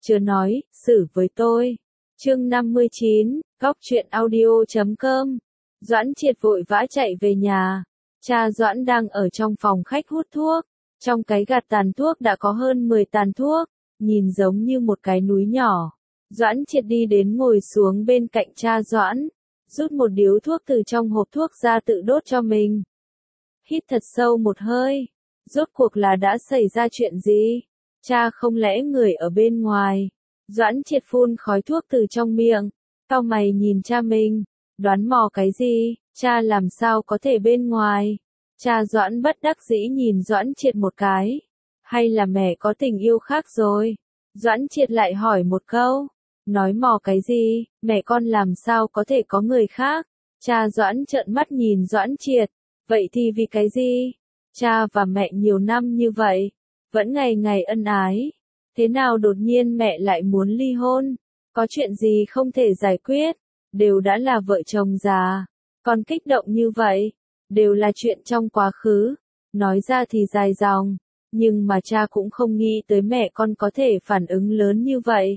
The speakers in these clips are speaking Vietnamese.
Chớ nói, xử với tôi. Chương 59, Góc truyện audio.com. Doãn Triệt vội vã chạy về nhà. Cha Doãn đang ở trong phòng khách hút thuốc. Trong cái gạt tàn thuốc đã có hơn 10 tàn thuốc, nhìn giống như một cái núi nhỏ. Doãn Triệt đi đến ngồi xuống bên cạnh cha Doãn, rút một điếu thuốc từ trong hộp thuốc ra tự đốt cho mình. Hít thật sâu một hơi. Rốt cuộc là đã xảy ra chuyện gì? Cha không lẽ người ở bên ngoài? Doãn Triệt phun khói thuốc từ trong miệng, cau mày nhìn cha mình, đoán mò cái gì? Cha làm sao có thể bên ngoài? Cha Doãn bất đắc dĩ nhìn Doãn Triệt một cái. Hay là mẹ có tình yêu khác rồi? Doãn Triệt lại hỏi một câu. Nói mò cái gì? Mẹ con làm sao có thể có người khác? Cha Doãn trợn mắt nhìn Doãn Triệt. Vậy thì vì cái gì? Cha và mẹ nhiều năm như vậy, vẫn ngày ngày ân ái. Thế nào đột nhiên mẹ lại muốn ly hôn? Có chuyện gì không thể giải quyết? Đều đã là vợ chồng già. Còn kích động như vậy, đều là chuyện trong quá khứ. Nói ra thì dài dòng, nhưng mà cha cũng không nghĩ tới mẹ con có thể phản ứng lớn như vậy.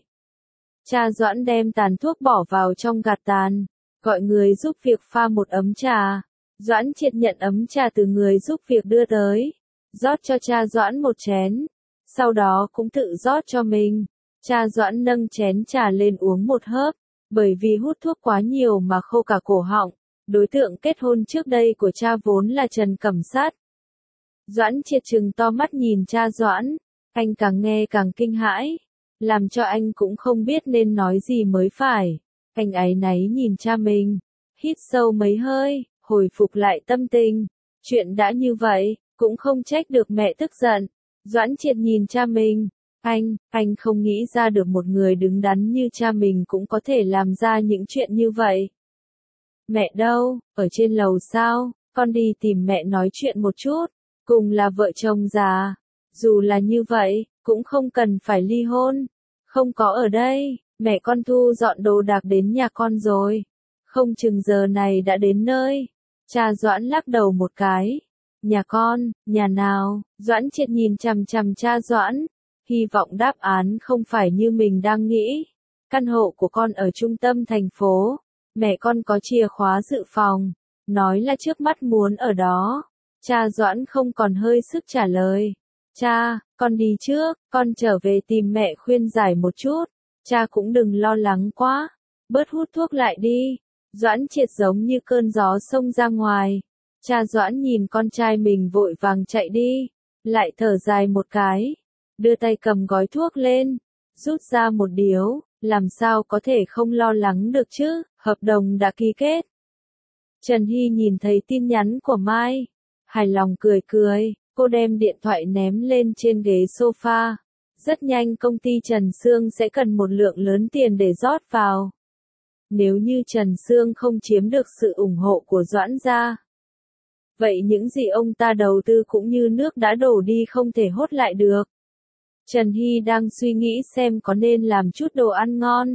Cha Doãn đem tàn thuốc bỏ vào trong gạt tàn, gọi người giúp việc pha một ấm trà. Doãn Triệt nhận ấm trà từ người giúp việc đưa tới, rót cho cha Doãn một chén, sau đó cũng tự rót cho mình. Cha Doãn nâng chén trà lên uống một hớp, bởi vì hút thuốc quá nhiều mà khô cả cổ họng. Đối tượng kết hôn trước đây của cha vốn là Trần Cẩm Sát. Doãn Triệt trừng to mắt nhìn cha Doãn, anh càng nghe càng kinh hãi, làm cho anh cũng không biết nên nói gì mới phải. Anh áy náy nhìn cha mình, hít sâu mấy hơi, hồi phục lại tâm tình. Chuyện đã như vậy, cũng không trách được mẹ tức giận. Doãn Triệt nhìn cha mình, anh không nghĩ ra được một người đứng đắn như cha mình cũng có thể làm ra những chuyện như vậy. Mẹ đâu, ở trên lầu sao? Con đi tìm mẹ nói chuyện một chút, cùng là vợ chồng già. Dù là như vậy, cũng không cần phải ly hôn. Không có ở đây, mẹ con thu dọn đồ đạc đến nhà con rồi. Không chừng giờ này đã đến nơi. Cha Doãn lắc đầu một cái. Nhà con, nhà nào? Doãn Triệt nhìn chằm chằm cha Doãn, hy vọng đáp án không phải như mình đang nghĩ. Căn hộ của con ở trung tâm thành phố. Mẹ con có chìa khóa dự phòng, nói là trước mắt muốn ở đó. Cha Doãn không còn hơi sức trả lời. Cha, con đi trước, con trở về tìm mẹ khuyên giải một chút. Cha cũng đừng lo lắng quá, bớt hút thuốc lại đi. Doãn Triệt giống như cơn gió xông ra ngoài. Cha Doãn nhìn con trai mình vội vàng chạy đi, lại thở dài một cái, đưa tay cầm gói thuốc lên, rút ra một điếu, làm sao có thể không lo lắng được chứ, hợp đồng đã ký kết. Trần Hy nhìn thấy tin nhắn của Mai, hài lòng cười cười, cô đem điện thoại ném lên trên ghế sofa. Rất nhanh công ty Trần Sương sẽ cần một lượng lớn tiền để rót vào. Nếu như Trần Sương không chiếm được sự ủng hộ của Doãn gia, vậy những gì ông ta đầu tư cũng như nước đã đổ đi không thể hốt lại được. Trần Hy đang suy nghĩ xem có nên làm chút đồ ăn ngon.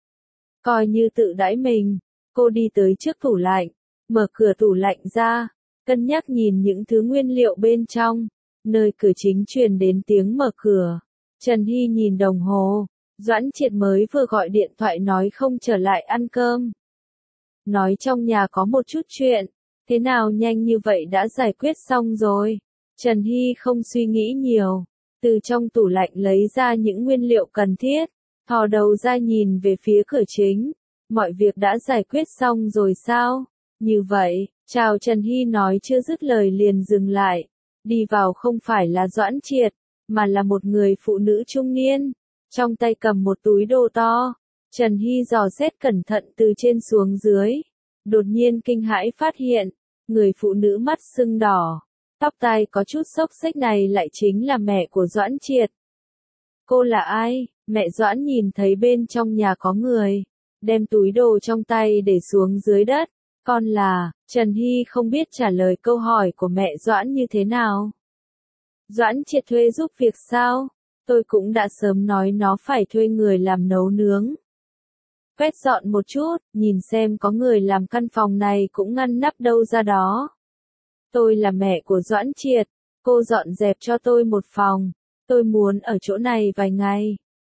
Coi như tự đãi mình, cô đi tới trước tủ lạnh, mở cửa tủ lạnh ra, cân nhắc nhìn những thứ nguyên liệu bên trong. Nơi cửa chính truyền đến tiếng mở cửa. Trần Hy nhìn đồng hồ, Doãn Triệt mới vừa gọi điện thoại nói không trở lại ăn cơm. Nói trong nhà có một chút chuyện, thế nào nhanh như vậy đã giải quyết xong rồi. Trần Hy không suy nghĩ nhiều, từ trong tủ lạnh lấy ra những nguyên liệu cần thiết, thò đầu ra nhìn về phía cửa chính. Mọi việc đã giải quyết xong rồi sao? Như vậy, chào Trần Hy nói chưa dứt lời liền dừng lại. Đi vào không phải là Doãn Triệt, mà là một người phụ nữ trung niên, trong tay cầm một túi đồ to. Trần Hy dò xét cẩn thận từ trên xuống dưới, đột nhiên kinh hãi phát hiện, người phụ nữ mắt sưng đỏ, tóc tai có chút xốc xếch này lại chính là mẹ của Doãn Triệt. Cô là ai? Mẹ Doãn nhìn thấy bên trong nhà có người, đem túi đồ trong tay để xuống dưới đất. Con là, Trần Hy không biết trả lời câu hỏi của mẹ Doãn như thế nào. Doãn Triệt thuê giúp việc sao? Tôi cũng đã sớm nói nó phải thuê người làm nấu nướng. Quét dọn một chút, nhìn xem có người làm căn phòng này cũng ngăn nắp đâu ra đó. Tôi là mẹ của Doãn Triệt, cô dọn dẹp cho tôi một phòng, tôi muốn ở chỗ này vài ngày.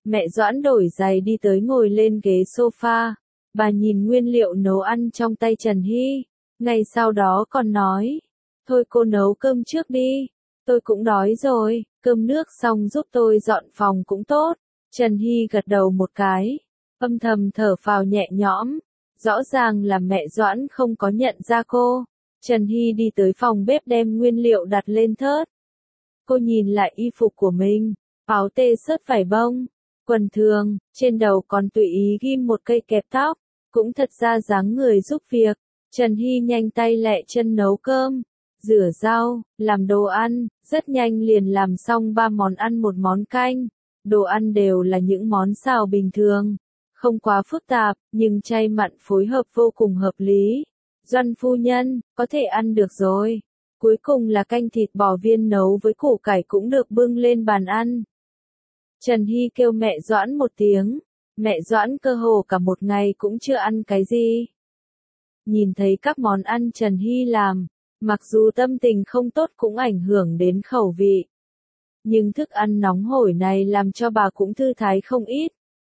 Mẹ Doãn đổi giày đi tới ngồi lên ghế sofa. Bà nhìn nguyên liệu nấu ăn trong tay Trần Hy. Ngay sau đó còn nói. Thôi cô nấu cơm trước đi. Tôi cũng đói rồi, cơm nước xong giúp tôi dọn phòng cũng tốt. Trần Hy gật đầu một cái. Âm thầm thở phào nhẹ nhõm. Rõ ràng là mẹ Doãn không có nhận ra cô. Trần Hy đi tới phòng bếp đem nguyên liệu đặt lên thớt. Cô nhìn lại y phục của mình. Áo tê sớt vải bông. Quần thường, trên đầu còn tùy ý ghim một cây kẹp tóc. Cũng thật ra dáng người giúp việc. Trần Hy nhanh tay lẹ chân nấu cơm, rửa rau, làm đồ ăn, rất nhanh liền làm xong 3 món ăn một món canh. Đồ ăn đều là những món xào bình thường, không quá phức tạp, nhưng chay mặn phối hợp vô cùng hợp lý. Doãn phu nhân, có thể ăn được rồi. Cuối cùng là canh thịt bò viên nấu với củ cải cũng được bưng lên bàn ăn. Trần Hy kêu mẹ Doãn một tiếng. Mẹ Doãn cơ hồ cả một ngày cũng chưa ăn cái gì. Nhìn thấy các món ăn Trần Hy làm, mặc dù tâm tình không tốt cũng ảnh hưởng đến khẩu vị. Nhưng thức ăn nóng hổi này làm cho bà cũng thư thái không ít.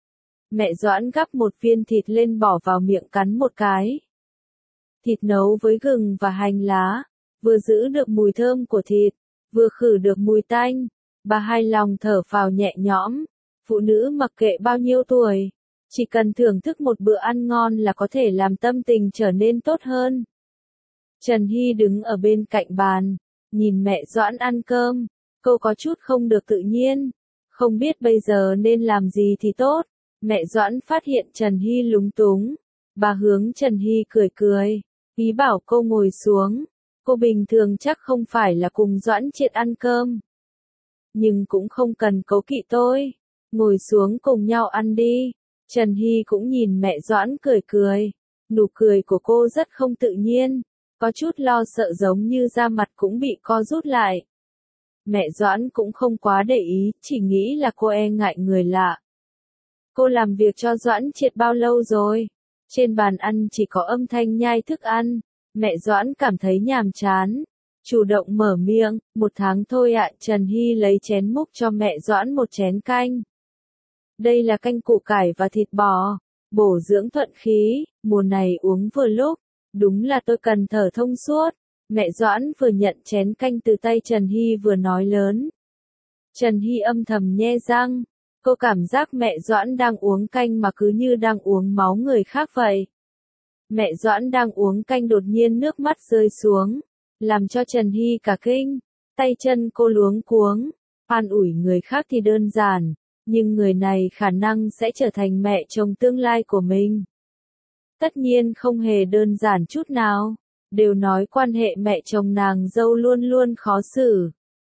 Mẹ Doãn gắp một viên thịt lên bỏ vào miệng cắn một cái. Thịt nấu với gừng và hành lá, vừa giữ được mùi thơm của thịt, vừa khử được mùi tanh. Bà hài lòng thở phào nhẹ nhõm. Phụ nữ mặc kệ bao nhiêu tuổi, chỉ cần thưởng thức một bữa ăn ngon là có thể làm tâm tình trở nên tốt hơn. Trần Hy đứng ở bên cạnh bàn, nhìn mẹ Doãn ăn cơm, cô có chút không được tự nhiên, không biết bây giờ nên làm gì thì tốt. Mẹ Doãn phát hiện Trần Hy lúng túng, bà hướng Trần Hy cười cười, ý bảo cô ngồi xuống. Cô bình thường chắc không phải là cùng Doãn Triệt ăn cơm, nhưng cũng không cần cố kỵ tôi. Ngồi xuống cùng nhau ăn đi. Trần Hy cũng nhìn mẹ Doãn cười cười. Nụ cười của cô rất không tự nhiên, có chút lo sợ giống như da mặt cũng bị co rút lại. Mẹ Doãn cũng không quá để ý, chỉ nghĩ là cô e ngại người lạ. Cô làm việc cho Doãn Triệt bao lâu rồi? Trên bàn ăn chỉ có âm thanh nhai thức ăn. Mẹ Doãn cảm thấy nhàm chán, chủ động mở miệng. 1 tháng thôi ạ. Trần Hy lấy chén múc cho mẹ Doãn một chén canh. Đây là canh củ cải và thịt bò, bổ dưỡng thuận khí, mùa này uống vừa lúc, đúng là tôi cần thở thông suốt. Mẹ Doãn vừa nhận chén canh từ tay Trần Hy vừa nói lớn. Trần Hy âm thầm nhe răng, cô cảm giác mẹ Doãn đang uống canh mà cứ như đang uống máu người khác vậy. Mẹ Doãn đang uống canh đột nhiên nước mắt rơi xuống, làm cho Trần Hy cả kinh, tay chân cô luống cuống. An ủi người khác thì đơn giản, nhưng người này khả năng sẽ trở thành mẹ chồng tương lai của mình. Tất nhiên không hề đơn giản chút nào, đều nói quan hệ mẹ chồng nàng dâu luôn luôn khó xử.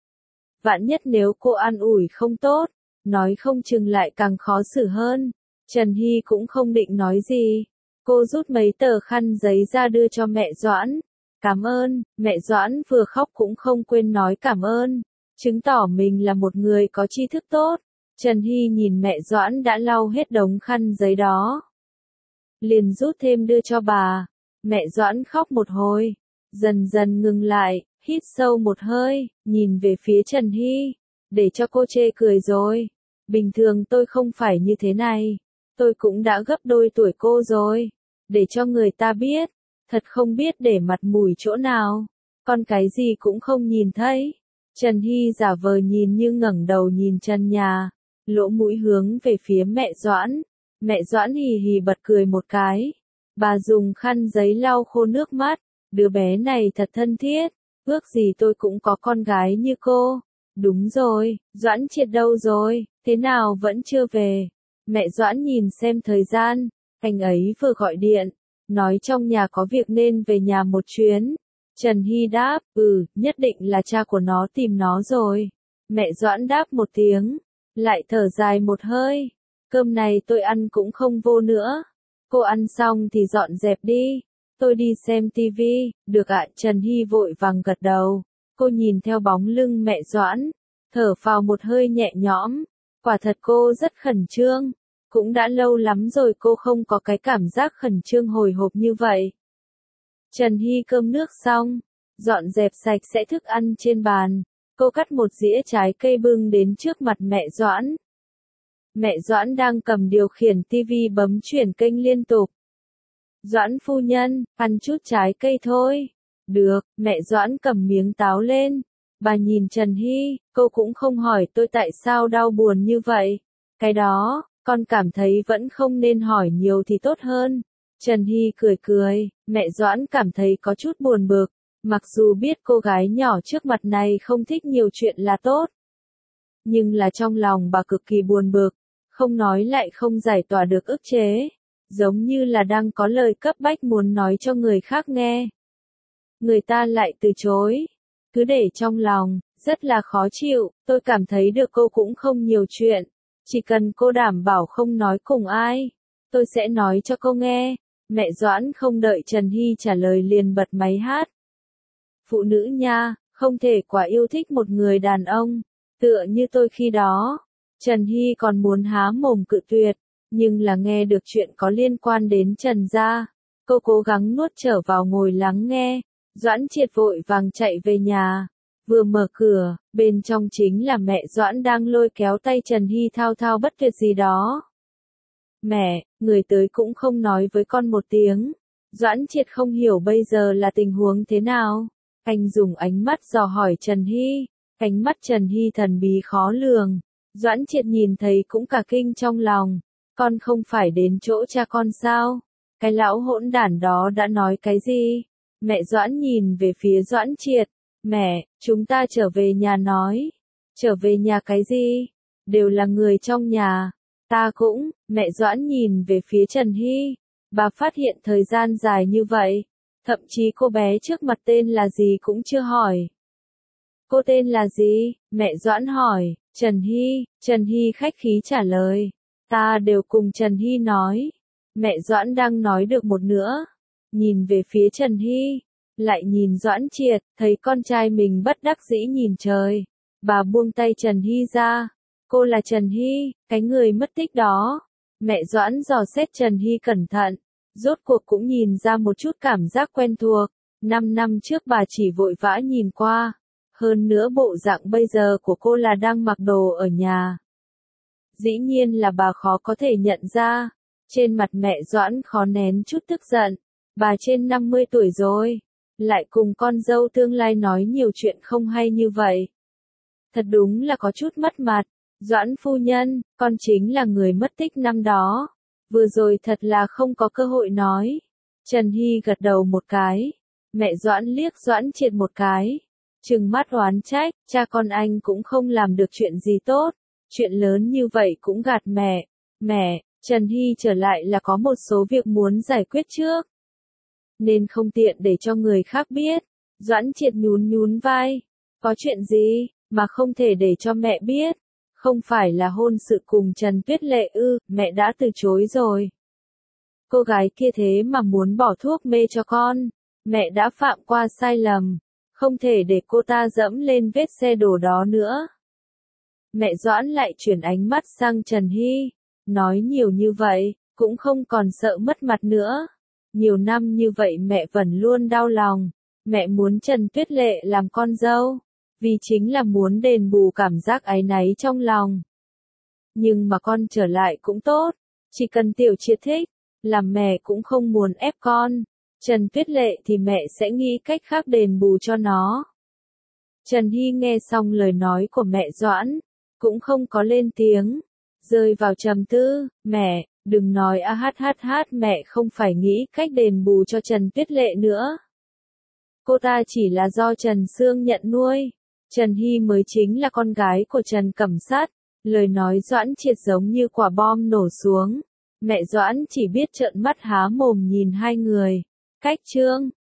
Vạn nhất nếu cô an ủi không tốt, nói không chừng lại càng khó xử hơn. Trần Hy cũng không định nói gì. Cô rút mấy tờ khăn giấy ra đưa cho mẹ Doãn. Cảm ơn. Mẹ Doãn vừa khóc cũng không quên nói cảm ơn, chứng tỏ mình là một người có tri thức tốt. Trần Hy nhìn mẹ Doãn đã lau hết đống khăn giấy đó, liền rút thêm đưa cho bà. Mẹ Doãn khóc một hồi, dần dần ngừng lại, hít sâu một hơi, nhìn về phía Trần Hy, để cho cô chê cười rồi. Bình thường tôi không phải như thế này, tôi cũng đã gấp đôi tuổi cô rồi, để cho người ta biết, thật không biết để mặt mũi chỗ nào, con cái gì cũng không nhìn thấy. Trần Hy giả vờ nhìn như ngẩng đầu nhìn trần nhà, lỗ mũi hướng về phía mẹ Doãn. Mẹ Doãn hì hì bật cười một cái. Bà dùng khăn giấy lau khô nước mắt. Đứa bé này thật thân thiết, ước gì tôi cũng có con gái như cô. Đúng rồi, Doãn Triệt đâu rồi, thế nào vẫn chưa về? Mẹ Doãn nhìn xem thời gian, anh ấy vừa gọi điện, nói trong nhà có việc nên về nhà một chuyến. Trần Hy đáp, nhất định là cha của nó tìm nó rồi. Mẹ Doãn đáp một tiếng, lại thở dài một hơi. Cơm này tôi ăn cũng không vô nữa. Cô ăn xong thì dọn dẹp đi. Tôi đi xem tivi, được ạ. Trần Hy vội vàng gật đầu. Cô nhìn theo bóng lưng mẹ Doãn, thở phào một hơi nhẹ nhõm. Quả thật cô rất khẩn trương. Cũng đã lâu lắm rồi cô không có cái cảm giác khẩn trương hồi hộp như vậy. Trần Hy cơm nước xong, dọn dẹp sạch sẽ thức ăn trên bàn. Cô cắt một dĩa trái cây bưng đến trước mặt mẹ Doãn. Mẹ Doãn đang cầm điều khiển tivi bấm chuyển kênh liên tục. Doãn phu nhân, ăn chút trái cây thôi. Được, mẹ Doãn cầm miếng táo lên. Bà nhìn Trần Hy, cô cũng không hỏi tôi tại sao đau buồn như vậy. Cái đó, con cảm thấy vẫn không nên hỏi nhiều thì tốt hơn. Trần Hy cười cười, mẹ Doãn cảm thấy có chút buồn bực. Mặc dù biết cô gái nhỏ trước mặt này không thích nhiều chuyện là tốt. Nhưng là trong lòng bà cực kỳ buồn bực, không nói lại không giải tỏa được ức chế. Giống như là đang có lời cấp bách muốn nói cho người khác nghe. Người ta lại từ chối. Cứ để trong lòng, rất là khó chịu, tôi cảm thấy được cô cũng không nhiều chuyện. Chỉ cần cô đảm bảo không nói cùng ai, tôi sẽ nói cho cô nghe. Mẹ Doãn không đợi Trần Hy trả lời liền bật máy hát. Phụ nữ nha, không thể quá yêu thích một người đàn ông, tựa như tôi khi đó. Trần Hy còn muốn há mồm cự tuyệt, nhưng là nghe được chuyện có liên quan đến Trần gia. Cô cố gắng nuốt trở vào ngồi lắng nghe. Doãn Triệt vội vàng chạy về nhà. Vừa mở cửa, bên trong chính là mẹ Doãn đang lôi kéo tay Trần Hy thao thao bất tuyệt gì đó. Mẹ, người tới cũng không nói với con một tiếng. Doãn Triệt không hiểu bây giờ là tình huống thế nào. Anh dùng ánh mắt dò hỏi Trần Hy. Ánh mắt Trần Hy thần bí khó lường. Doãn Triệt nhìn thấy cũng cả kinh trong lòng. Con không phải đến chỗ cha con sao? Cái lão hỗn đản đó đã nói cái gì? Mẹ Doãn nhìn về phía Doãn Triệt. Mẹ, chúng ta trở về nhà nói. Trở về nhà cái gì? Đều là người trong nhà. Ta cũng, mẹ Doãn nhìn về phía Trần Hy. Bà phát hiện thời gian dài như vậy. Thậm chí cô bé trước mặt tên là gì cũng chưa hỏi. Cô tên là gì? Mẹ Doãn hỏi. Trần Hy khách khí trả lời. Ta đều cùng Trần Hy nói. Mẹ Doãn đang nói được một nữa. Nhìn về phía Trần Hy. Lại nhìn Doãn Triệt, thấy con trai mình bất đắc dĩ nhìn trời. Bà buông tay Trần Hy ra. Cô là Trần Hy, cái người mất tích đó. Mẹ Doãn dò xét Trần Hy cẩn thận. Rốt cuộc cũng nhìn ra một chút cảm giác quen thuộc. 5 năm trước bà chỉ vội vã nhìn qua. Hơn nữa bộ dạng bây giờ của cô là đang mặc đồ ở nhà. Dĩ nhiên là bà khó có thể nhận ra. Trên mặt mẹ Doãn khó nén chút tức giận. Bà trên 50 tuổi rồi. Lại cùng con dâu tương lai nói nhiều chuyện không hay như vậy. Thật đúng là có chút mất mặt. Doãn phu nhân, con chính là người mất tích năm đó. Vừa rồi thật là không có cơ hội nói. Trần Hy gật đầu một cái. Mẹ Doãn liếc Doãn Triệt một cái. Trừng mắt oán trách, cha con anh cũng không làm được chuyện gì tốt. Chuyện lớn như vậy cũng gạt mẹ. Mẹ, Trần Hy trở lại là có một số việc muốn giải quyết trước. Nên không tiện để cho người khác biết. Doãn Triệt nhún vai. Có chuyện gì, mà không thể để cho mẹ biết. Không phải là hôn sự cùng Trần Tuyết Lệ ư, mẹ đã từ chối rồi. Cô gái kia thế mà muốn bỏ thuốc mê cho con. Mẹ đã phạm qua sai lầm. Không thể để cô ta dẫm lên vết xe đổ đó nữa. Mẹ Doãn lại chuyển ánh mắt sang Trần Hy. Nói nhiều như vậy, cũng không còn sợ mất mặt nữa. Nhiều năm như vậy mẹ vẫn luôn đau lòng. Mẹ muốn Trần Tuyết Lệ làm con dâu. Vì chính là muốn đền bù cảm giác áy náy trong lòng. Nhưng mà con trở lại cũng tốt. Chỉ cần Tiểu Triệt thích. Làm mẹ cũng không muốn ép con. Trần Tuyết Lệ thì mẹ sẽ nghĩ cách khác đền bù cho nó. Trần Hy nghe xong lời nói của mẹ Doãn. Cũng không có lên tiếng. Rơi vào trầm tư. Mẹ, đừng nói mẹ không phải nghĩ cách đền bù cho Trần Tuyết Lệ nữa. Cô ta chỉ là do Trần Sương nhận nuôi. Trần Hy mới chính là con gái của Trần Cẩm Sát. Lời nói Doãn Triệt giống như quả bom nổ xuống. Mẹ Doãn chỉ biết trợn mắt há mồm nhìn hai người. Cách chương